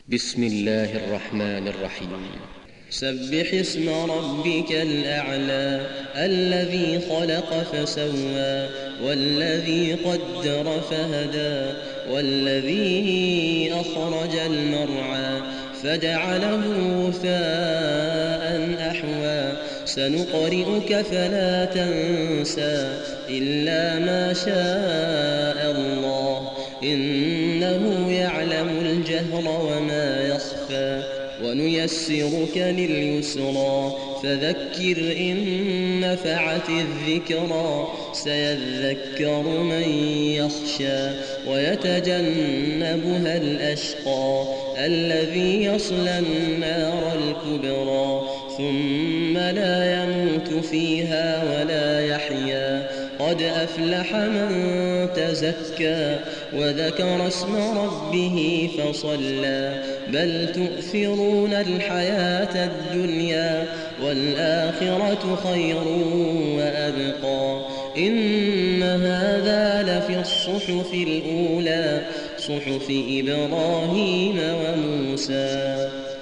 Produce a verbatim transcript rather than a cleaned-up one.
بسم الله الرحمن الرحيم. سبح اسم ربك الأعلى الذي خلق فسوى والذي قدر فهدى والذي أخرج المرعى فجعله غثاء أحوى سنقرئك فلا تنسى إلا ما شاء الله إنه يعلم الجهر وما يخفى ونيسرك لليسرى فذكر إن نفعت الذكرى سيذكر من يخشى ويتجنبها الأشقى الذي يصلى النار الكبرى ثم لا يموت فيها ولا يحيا قد أفلح من تزكى وذكر اسم ربه فصلى بل تؤثرون الحياة الدنيا والآخرة خير وأبقى إن هذا لفي الصحف الأولى صحف إبراهيم وموسى.